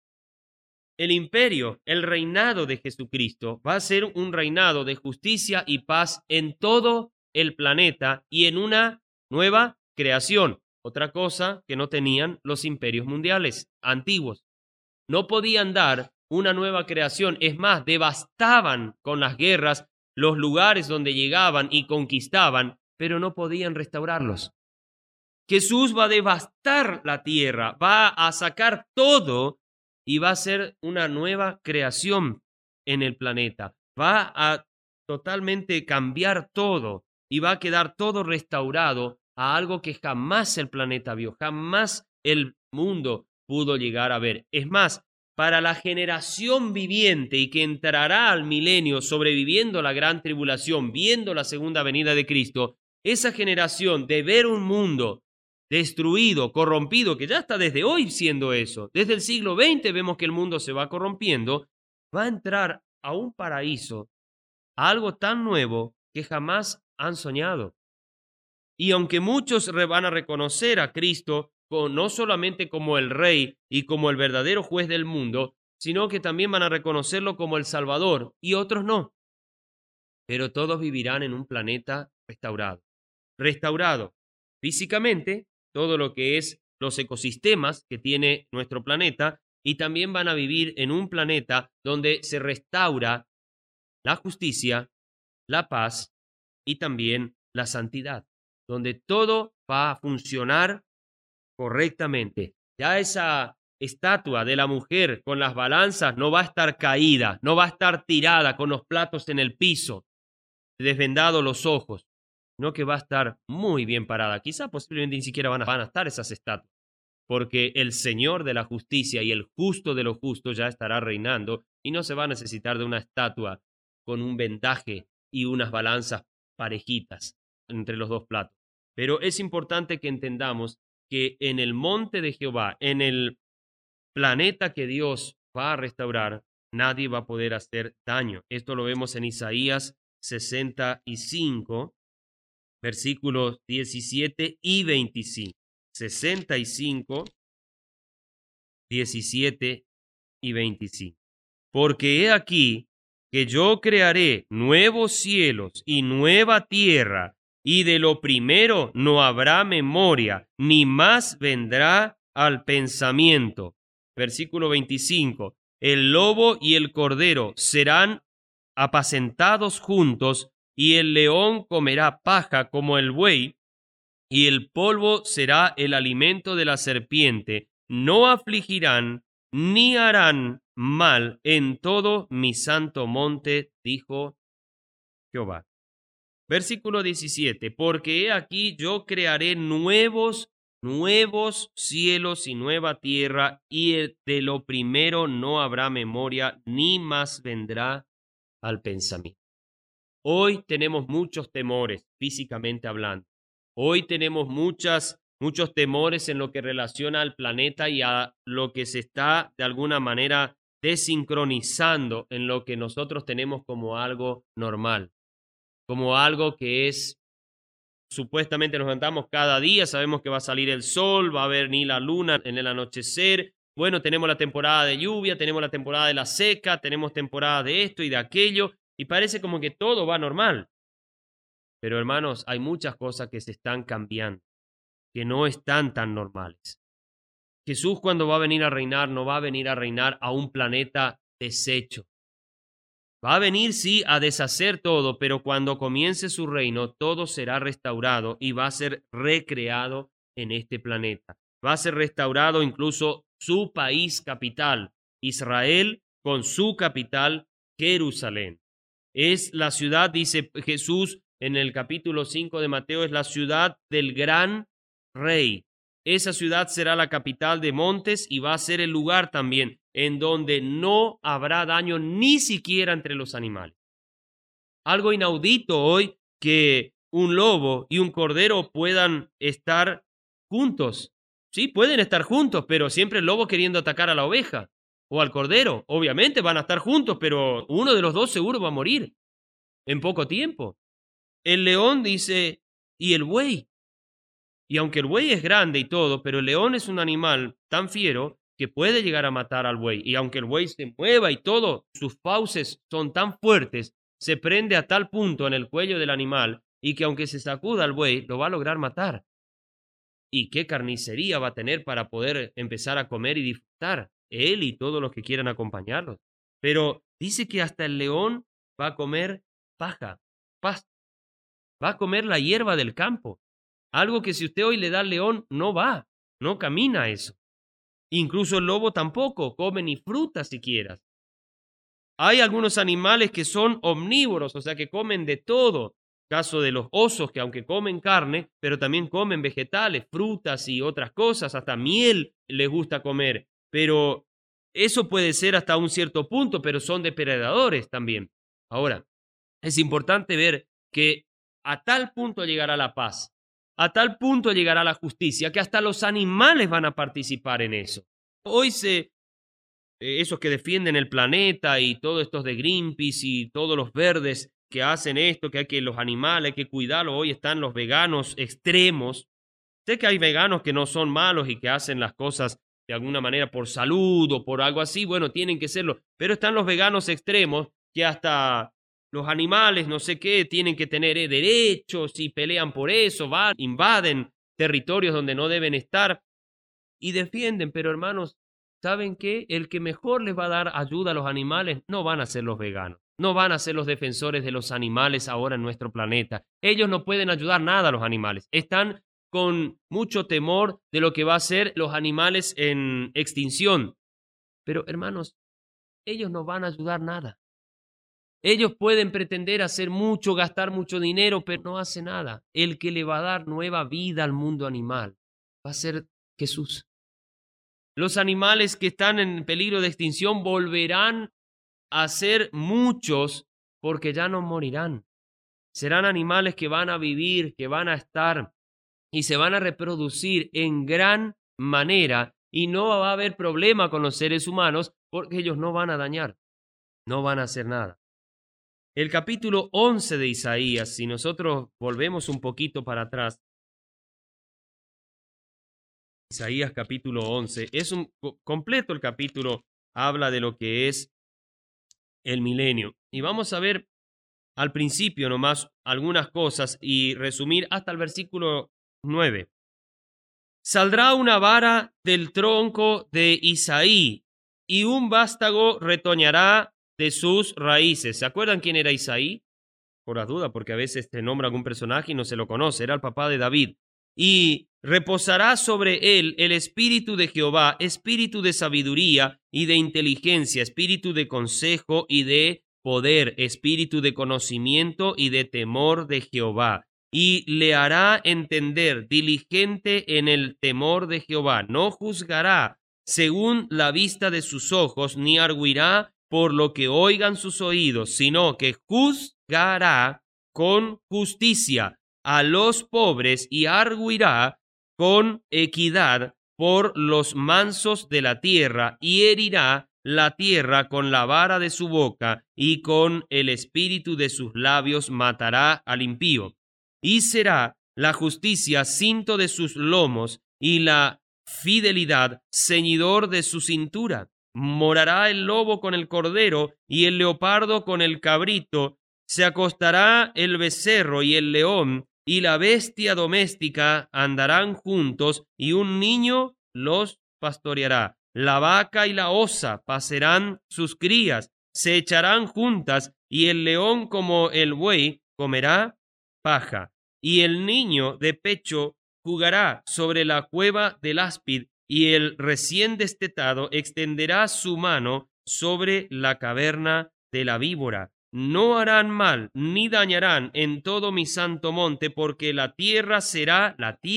[SPEAKER 2] el imperio, el reinado de Jesucristo va a ser un reinado de justicia y paz en todo el planeta y en una nueva creación. Otra cosa que no tenían los imperios mundiales antiguos. No podían dar una nueva creación. Es más, devastaban con las guerras los lugares donde llegaban y conquistaban, pero no podían restaurarlos. Jesús va a devastar la tierra, va a sacar todo y va a ser una nueva creación en el planeta. Va a totalmente cambiar todo y va a quedar todo restaurado a algo que jamás el planeta vio, jamás el mundo pudo llegar a ver. Es más, para la generación viviente y que entrará al milenio sobreviviendo la gran tribulación, viendo la segunda venida de Cristo, esa generación de ver un mundo destruido, corrompido, que ya está desde hoy siendo eso, desde el siglo XX vemos que el mundo se va corrompiendo, va a entrar a un paraíso, a algo tan nuevo que jamás han soñado. Y aunque muchos van a reconocer a Cristo no solamente como el Rey y como el verdadero juez del mundo, sino que también van a reconocerlo como el Salvador y otros no. Pero todos vivirán en un planeta restaurado. Restaurado físicamente, todo lo que es los ecosistemas que tiene nuestro planeta, y también van a vivir en un planeta donde se restaura la justicia, la paz y también la santidad, donde todo va a funcionar correctamente. Ya esa estatua de la mujer con las balanzas no va a estar caída, no va a estar tirada con los platos en el piso, desvendado los ojos, no, que va a estar muy bien parada. Quizá posiblemente ni siquiera van a estar esas estatuas, porque el Señor de la justicia y el justo de los justos ya estará reinando y no se va a necesitar de una estatua con un vendaje y unas balanzas parejitas entre los dos platos. Pero es importante que entendamos que en el monte de Jehová, en el planeta que Dios va a restaurar, nadie va a poder hacer daño. Esto lo vemos en Isaías 65, versículos 17 y 25. 65, 17 y 25. Porque he aquí que yo crearé nuevos cielos y nueva tierra, y de lo primero no habrá memoria, ni más vendrá al pensamiento. Versículo 25. El lobo y el cordero serán apacentados juntos, y el león comerá paja como el buey, y el polvo será el alimento de la serpiente. No afligirán ni harán mal en todo mi santo monte, dijo Jehová. Versículo 17. Porque he aquí yo crearé nuevos cielos y nueva tierra, y de lo primero no habrá memoria, ni más vendrá al pensamiento. Hoy tenemos muchos temores, físicamente hablando. Hoy tenemos muchos temores en lo que relaciona al planeta y a lo que se está de alguna manera desincronizando en lo que nosotros tenemos como algo normal, como algo que es, supuestamente nos levantamos cada día, sabemos que va a salir el sol, va a haber ni la luna en el anochecer. Bueno, tenemos la temporada de lluvia, tenemos la temporada de la seca, tenemos temporada de esto y de aquello, y parece como que todo va normal. Pero hermanos, hay muchas cosas que se están cambiando, que no están tan normales. Jesús, cuando va a venir a reinar, no va a venir a reinar a un planeta deshecho. Va a venir, sí, a deshacer todo, pero cuando comience su reino, todo será restaurado y va a ser recreado en este planeta. Va a ser restaurado incluso su país capital, Israel, con su capital, Jerusalén. Es la ciudad, dice Jesús en el capítulo 5 de Mateo, es la ciudad del gran rey. Esa ciudad será la capital de montes y va a ser el lugar también en donde no habrá daño ni siquiera entre los animales. Algo inaudito hoy, que un lobo y un cordero puedan estar juntos. Sí, pueden estar juntos, pero siempre el lobo queriendo atacar a la oveja o al cordero. Obviamente van a estar juntos, pero uno de los dos seguro va a morir en poco tiempo. El león dice, y el buey. Y aunque el buey es grande y todo, pero el león es un animal tan fiero que puede llegar a matar al buey. Y aunque el buey se mueva y todo, sus fauces son tan fuertes, se prende a tal punto en el cuello del animal, y que aunque se sacuda al buey, lo va a lograr matar. ¿Y qué carnicería va a tener para poder empezar a comer y disfrutar? Él y todos los que quieran acompañarlos. Pero dice que hasta el león va a comer paja, pasto. Va a comer la hierba del campo. Algo que si usted hoy le da al león, no va, no camina eso. Incluso el lobo tampoco come ni fruta siquiera. Hay algunos animales que son omnívoros, o sea que comen de todo. Caso de los osos, que aunque comen carne, pero también comen vegetales, frutas y otras cosas, hasta miel les gusta comer. Pero eso puede ser hasta un cierto punto, pero son depredadores también. Ahora, es importante ver que a tal punto llegará la paz, a tal punto llegará la justicia, que hasta los animales van a participar en eso. Hoy esos que defienden el planeta y todos estos de Greenpeace y todos los verdes que hacen esto, que hay que los animales, hay que cuidarlos, hoy están los veganos extremos. Sé que hay veganos que no son malos y que hacen las cosas de alguna manera por salud o por algo así, bueno, tienen que serlo. Pero están los veganos extremos que hasta los animales, no sé qué, tienen que tener derechos y pelean por eso, van, invaden territorios donde no deben estar y defienden. Pero hermanos, ¿saben qué? El que mejor les va a dar ayuda a los animales no van a ser los veganos, no van a ser los defensores de los animales ahora en nuestro planeta. Ellos no pueden ayudar nada a los animales. Están con mucho temor de lo que va a ser los animales en extinción. Pero hermanos, ellos no van a ayudar nada. Ellos pueden pretender hacer mucho, gastar mucho dinero, pero no hace nada. El que le va a dar nueva vida al mundo animal va a ser Jesús. Los animales que están en peligro de extinción volverán a ser muchos porque ya no morirán. Serán animales que van a vivir, que van a estar y se van a reproducir en gran manera y no va a haber problema con los seres humanos porque ellos no van a dañar, no van a hacer nada. El capítulo 11 de Isaías, si nosotros volvemos un poquito para atrás, Isaías capítulo 11, es un completo el capítulo, habla de lo que es el milenio. Y vamos a ver al principio nomás algunas cosas y resumir hasta el versículo 9. Saldrá una vara del tronco de Isaí y un vástago retoñará de sus raíces. ¿Se acuerdan quién era Isaí? Por la duda, porque a veces te nombra algún personaje y no se lo conoce. Era el papá de David. Y reposará sobre él el espíritu de Jehová, espíritu de sabiduría y de inteligencia, espíritu de consejo y de poder, espíritu de conocimiento y de temor de Jehová. Y le hará entender diligente en el temor de Jehová. No juzgará según la vista de sus ojos, ni arguirá por lo que oigan sus oídos, sino que juzgará con justicia a los pobres y arguirá con equidad por los mansos de la tierra y herirá la tierra con la vara de su boca y con el espíritu de sus labios matará al impío. Y será la justicia cinto de sus lomos y la fidelidad ceñidor de su cintura. Morará el lobo con el cordero y el leopardo con el cabrito. Se acostará el becerro y el león y la bestia doméstica andarán juntos y un niño los pastoreará. La vaca y la osa pacerán sus crías, se echarán juntas y el león como el buey comerá paja. Y el niño de pecho jugará sobre la cueva del áspid y el recién destetado extenderá su mano sobre la caverna de la víbora. No harán mal ni dañarán en todo mi santo monte, porque la tierra será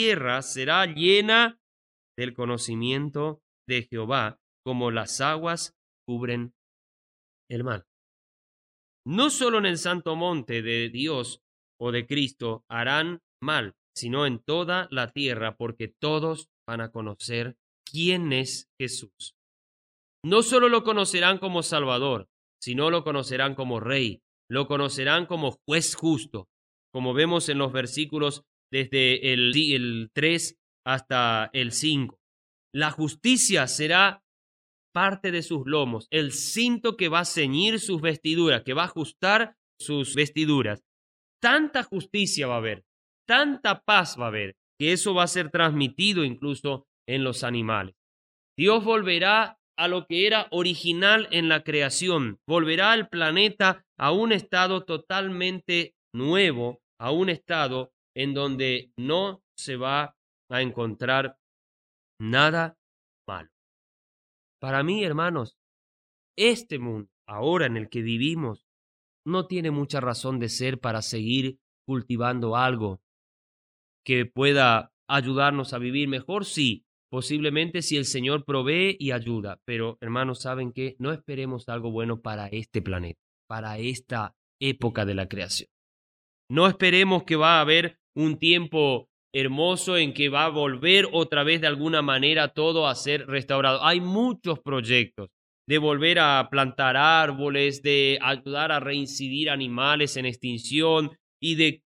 [SPEAKER 2] llena del conocimiento de Jehová, como las aguas cubren el mar. No solo en el santo monte de Dios o de Cristo harán mal, sino en toda la tierra, porque todos van a conocer quién es Jesús. No solo lo conocerán como Salvador, sino lo conocerán como Rey, lo conocerán como juez justo, como vemos en los versículos desde el 3 hasta el 5. La justicia será parte de sus lomos, el cinto que va a ceñir sus vestiduras, que va a ajustar sus vestiduras. Tanta justicia va a haber, tanta paz va a haber, que eso va a ser transmitido incluso en los animales. Dios volverá a lo que era original en la creación, volverá al planeta a un estado totalmente nuevo, a un estado en donde no se va a encontrar nada malo. Para mí, hermanos, este mundo, ahora en el que vivimos, no tiene mucha razón de ser para seguir cultivando algo que pueda ayudarnos a vivir mejor, sí, posiblemente si el Señor provee y ayuda, pero hermanos, ¿saben qué? No esperemos algo bueno para este planeta, para esta época de la creación. No esperemos que va a haber un tiempo hermoso en que va a volver otra vez de alguna manera todo a ser restaurado. Hay muchos proyectos de volver a plantar árboles, de ayudar a reincidir animales en extinción y de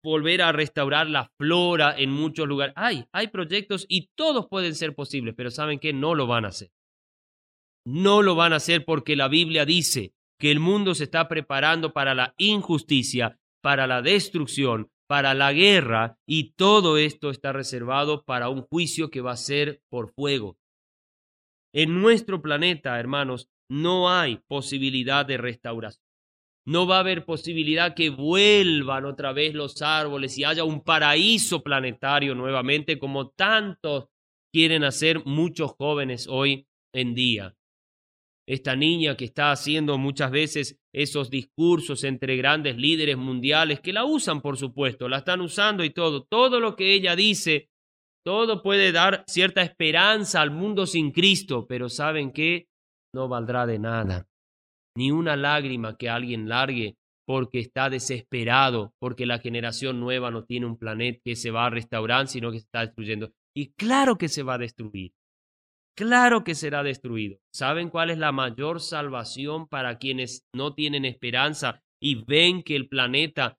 [SPEAKER 2] volver a restaurar la flora en muchos lugares. Hay proyectos y todos pueden ser posibles, pero ¿saben qué? No lo van a hacer. No lo van a hacer porque la Biblia dice que el mundo se está preparando para la injusticia, para la destrucción, para la guerra, y todo esto está reservado para un juicio que va a ser por fuego. En nuestro planeta, hermanos, no hay posibilidad de restauración. No va a haber posibilidad que vuelvan otra vez los árboles y haya un paraíso planetario nuevamente, como tantos quieren hacer muchos jóvenes hoy en día. Esta niña que está haciendo muchas veces esos discursos entre grandes líderes mundiales, que la usan, por supuesto, la están usando y todo lo que ella dice, todo puede dar cierta esperanza al mundo sin Cristo, pero ¿saben qué? No valdrá de nada. Ni una lágrima que alguien largue porque está desesperado, porque la generación nueva no tiene un planeta que se va a restaurar, sino que se está destruyendo. Y claro que se va a destruir. Claro que será destruido. ¿Saben cuál es la mayor salvación para quienes no tienen esperanza y ven que el planeta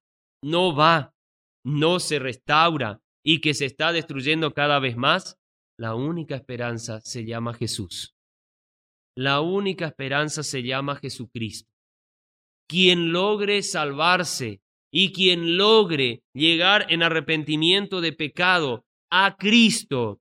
[SPEAKER 2] no se restaura y que se está destruyendo cada vez más? La única esperanza se llama Jesús. La única esperanza se llama Jesucristo. Quien logre salvarse y quien logre llegar en arrepentimiento de pecado a Cristo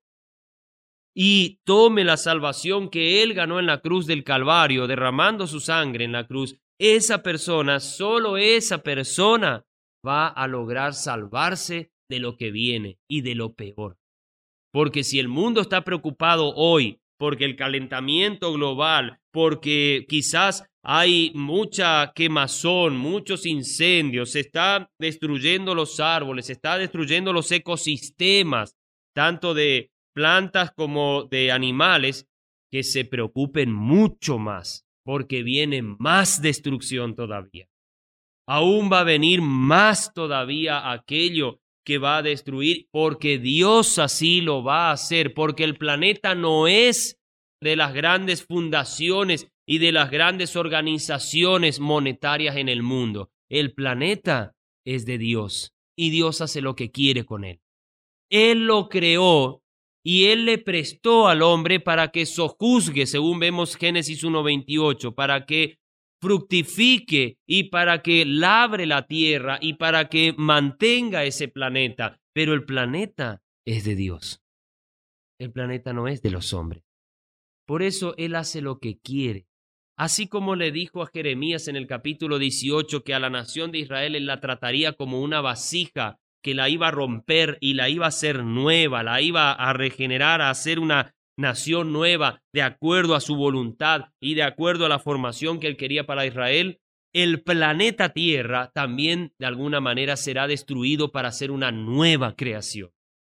[SPEAKER 2] y tome la salvación que Él ganó en la cruz del Calvario, derramando su sangre en la cruz, esa persona, solo esa persona, va a lograr salvarse de lo que viene y de lo peor. Porque si el mundo está preocupado hoy porque el calentamiento global, porque quizás hay mucha quemazón, muchos incendios, se está destruyendo los árboles, se está destruyendo los ecosistemas, tanto de plantas como de animales, que se preocupen mucho más, porque viene más destrucción todavía. Aún va a venir más todavía aquello que va a destruir, porque Dios así lo va a hacer, porque el planeta no es de las grandes fundaciones y de las grandes organizaciones monetarias en el mundo. El planeta es de Dios y Dios hace lo que quiere con él. Él lo creó y Él le prestó al hombre para que sojuzgue, según vemos Génesis 1:28, para que fructifique y para que labre la tierra y para que mantenga ese planeta. Pero el planeta es de Dios. El planeta no es de los hombres. Por eso Él hace lo que quiere. Así como le dijo a Jeremías en el capítulo 18 que a la nación de Israel Él la trataría como una vasija, que la iba a romper y la iba a hacer nueva, la iba a regenerar, a hacer una nación nueva de acuerdo a su voluntad y de acuerdo a la formación que Él quería para Israel. El planeta Tierra también de alguna manera será destruido para hacer una nueva creación.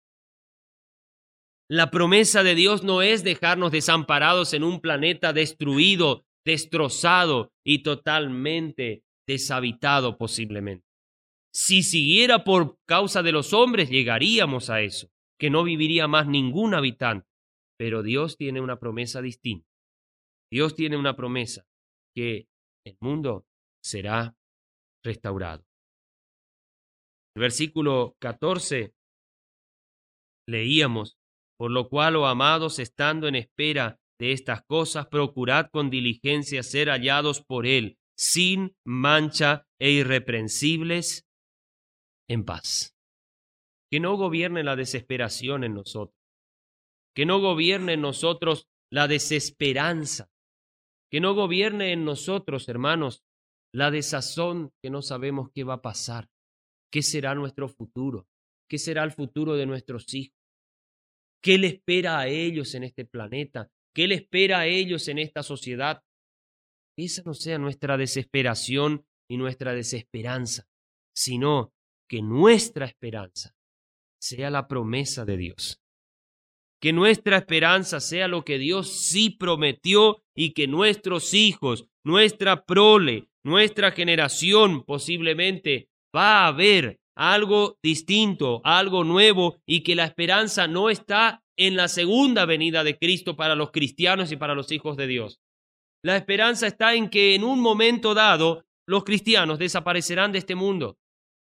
[SPEAKER 2] La promesa de Dios no es dejarnos desamparados en un planeta destruido, destrozado y totalmente deshabitado posiblemente. Si siguiera por causa de los hombres, llegaríamos a eso, que no viviría más ningún habitante. Pero Dios tiene una promesa distinta. Dios tiene una promesa que el mundo será restaurado. El versículo 14 leíamos: por lo cual, oh amados, estando en espera de estas cosas, procurad con diligencia ser hallados por Él, sin mancha e irreprensibles, en paz. Que no gobierne la desesperación en nosotros. Que no gobierne en nosotros la desesperanza. Que no gobierne en nosotros, hermanos, la desazón, que no sabemos qué va a pasar. ¿Qué será nuestro futuro? ¿Qué será el futuro de nuestros hijos? ¿Qué le espera a ellos en este planeta? ¿Qué le espera a ellos en esta sociedad? Esa no sea nuestra desesperación y nuestra desesperanza, sino que nuestra esperanza sea la promesa de Dios. Que nuestra esperanza sea lo que Dios sí prometió y que nuestros hijos, nuestra prole, nuestra generación posiblemente va a ver algo distinto, algo nuevo, y que la esperanza no está en la segunda venida de Cristo para los cristianos y para los hijos de Dios. La esperanza está en que en un momento dado los cristianos desaparecerán de este mundo.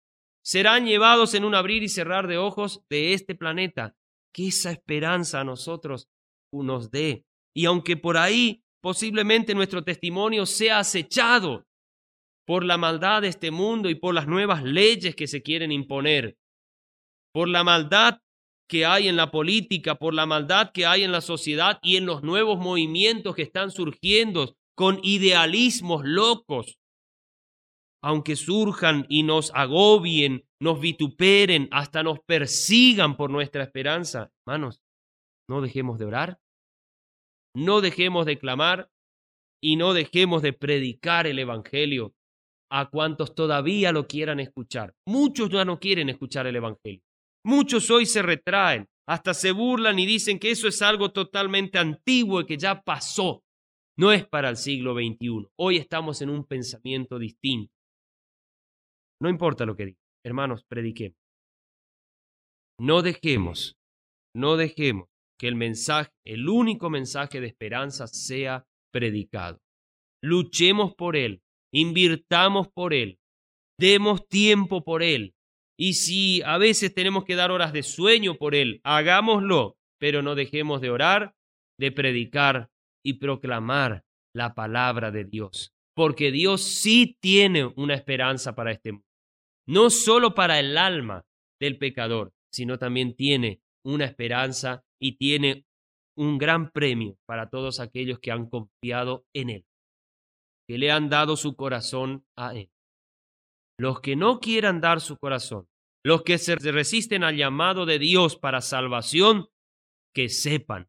[SPEAKER 2] serán llevados en un abrir y cerrar de ojos de este planeta. Que esa esperanza a nosotros nos dé. Y aunque por ahí posiblemente nuestro testimonio sea acechado por la maldad de este mundo y por las nuevas leyes que se quieren imponer, por la maldad que hay en la política, por la maldad que hay en la sociedad y en los nuevos movimientos que están surgiendo con idealismos locos, aunque surjan y nos agobien, nos vituperen, hasta nos persigan por nuestra esperanza, hermanos, no dejemos de orar, no dejemos de clamar y no dejemos de predicar el evangelio a cuantos todavía lo quieran escuchar. Muchos ya no quieren escuchar el evangelio. Muchos hoy se retraen, hasta se burlan y dicen que eso es algo totalmente antiguo y que ya pasó. No es para el siglo XXI. Hoy estamos en un pensamiento distinto. No importa lo que digan, hermanos, prediquemos. No dejemos que el mensaje, el único mensaje de esperanza sea predicado. Luchemos por él, invirtamos por él, demos tiempo por él. Y si a veces tenemos que dar horas de sueño por él, hagámoslo, pero no dejemos de orar, de predicar y proclamar la palabra de Dios, porque Dios sí tiene una esperanza para este mundo, no solo para el alma del pecador, sino también tiene una esperanza y tiene un gran premio para todos aquellos que han confiado en él, que le han dado su corazón a él. Los que no quieran dar su corazón, los que se resisten al llamado de Dios para salvación, que sepan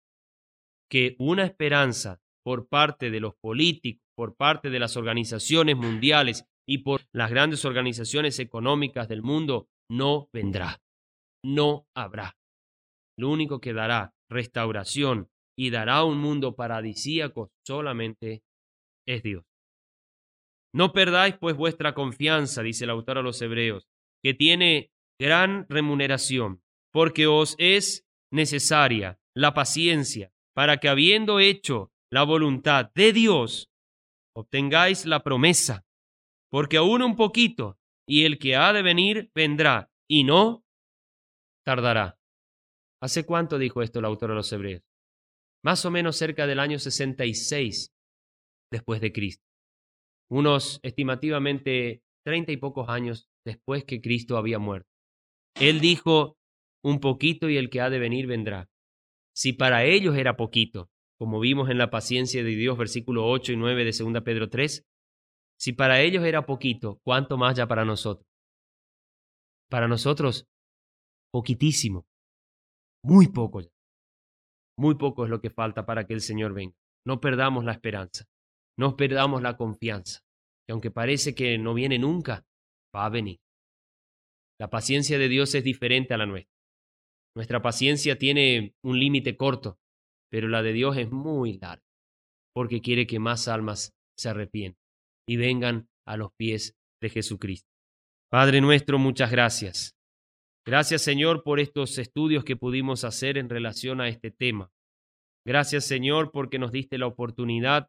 [SPEAKER 2] que una esperanza por parte de los políticos, por parte de las organizaciones mundiales y por las grandes organizaciones económicas del mundo no vendrá, no habrá. Lo único que dará restauración y dará un mundo paradisíaco solamente es Dios. No perdáis pues vuestra confianza, dice el autor a los Hebreos, que tiene gran remuneración, porque os es necesaria la paciencia, para que habiendo hecho la voluntad de Dios, obtengáis la promesa, porque aún un poquito, y el que ha de venir vendrá, y no tardará. ¿Hace cuánto dijo esto el autor a los Hebreos? Más o menos cerca del año 66 después de Cristo. Unos estimativamente 30 y pocos años después que Cristo había muerto. Él dijo, un poquito y el que ha de venir vendrá. Si para ellos era poquito, como vimos en la paciencia de Dios, versículo 8 y 9 de 2 Pedro 3, si para ellos era poquito, ¿cuánto más ya para nosotros? Para nosotros, poquitísimo, muy poco ya. Muy poco es lo que falta para que el Señor venga. No perdamos la esperanza, no perdamos la confianza, que aunque parece que no viene nunca, va a venir. La paciencia de Dios es diferente a la nuestra. Nuestra paciencia tiene un límite corto, pero la de Dios es muy larga, porque quiere que más almas se arrepientan y vengan a los pies de Jesucristo. Padre nuestro, muchas gracias. Gracias, Señor, por estos estudios que pudimos hacer en relación a este tema. Gracias, Señor, porque nos diste la oportunidad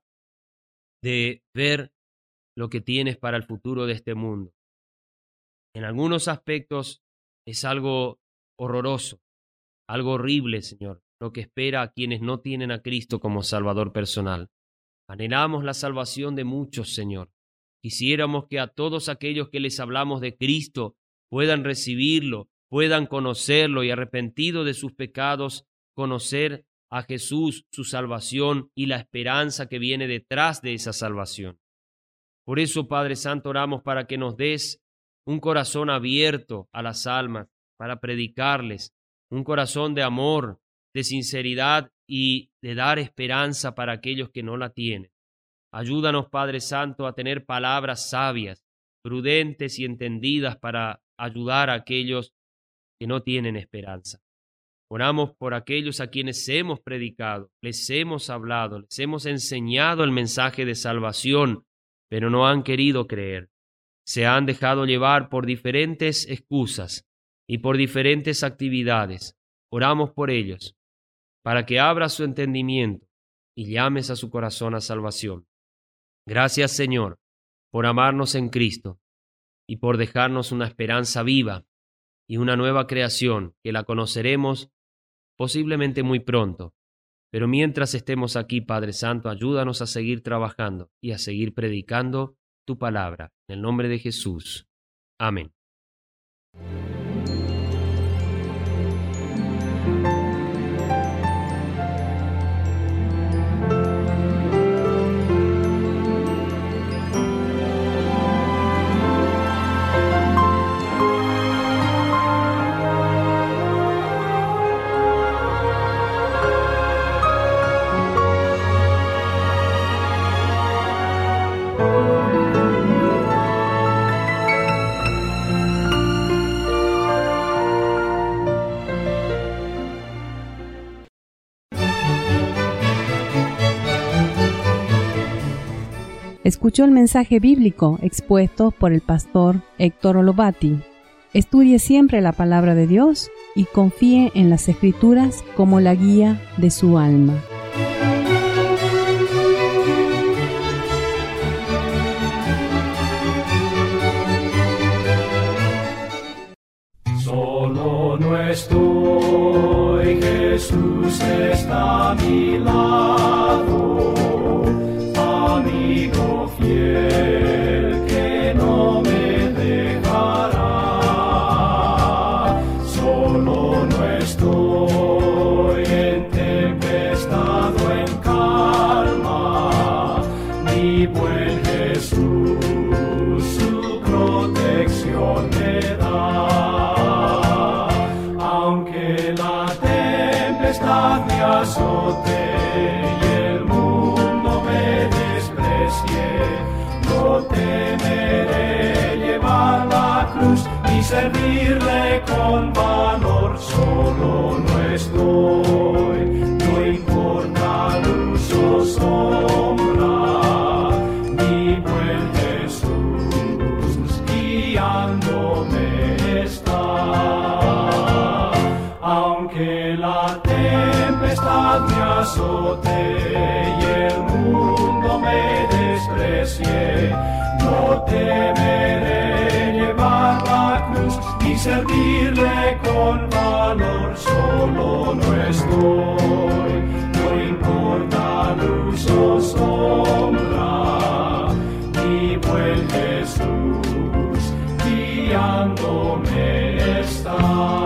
[SPEAKER 2] de ver lo que tienes para el futuro de este mundo. En algunos aspectos es algo horroroso, algo horrible, Señor, lo que espera a quienes no tienen a Cristo como Salvador personal. Anhelamos la salvación de muchos, Señor. Quisiéramos que a todos aquellos que les hablamos de Cristo puedan recibirlo, puedan conocerlo y arrepentido de sus pecados, conocer a Jesús, su salvación y la esperanza que viene detrás de esa salvación. Por eso, Padre Santo, oramos para que nos des un corazón abierto a las almas, para predicarles, un corazón de amor, de sinceridad y de dar esperanza para aquellos que no la tienen. Ayúdanos, Padre Santo, a tener palabras sabias, prudentes y entendidas para ayudar a aquellos que no tienen esperanza. Oramos por aquellos a quienes hemos predicado, les hemos hablado, les hemos enseñado el mensaje de salvación, pero no han querido creer. Se han dejado llevar por diferentes excusas y por diferentes actividades. Oramos por ellos, para que abra su entendimiento y llames a su corazón a salvación. Gracias, Señor, por amarnos en Cristo. y por dejarnos una esperanza viva y una nueva creación que la conoceremos posiblemente muy pronto. Pero mientras estemos aquí, Padre Santo, ayúdanos a seguir trabajando y a seguir predicando tu palabra. En el nombre de Jesús. Amén.
[SPEAKER 1] Escuchó el mensaje bíblico expuesto por el pastor Héctor Olovati. Estudie siempre la palabra de Dios y confíe en las Escrituras como la guía de su alma.
[SPEAKER 3] Solo no estoy, Jesús está a mi lado. Amigo fiel que no me dejará, solo no estoy en tempestad o en calma, mi buen Jesús su protección me da, aunque la tempestad me azote. No temeré llevar la cruz y servirle con valor. Solo no estoy, no importa luz o sombra, mi buen Jesús guiándome está. Aunque la tempestad me azote y el mundo me desprecie, no temeré llevar la cruz y servirle con valor. Solo no estoy, no importa luz o sombra, mi buen Jesús guiándome está.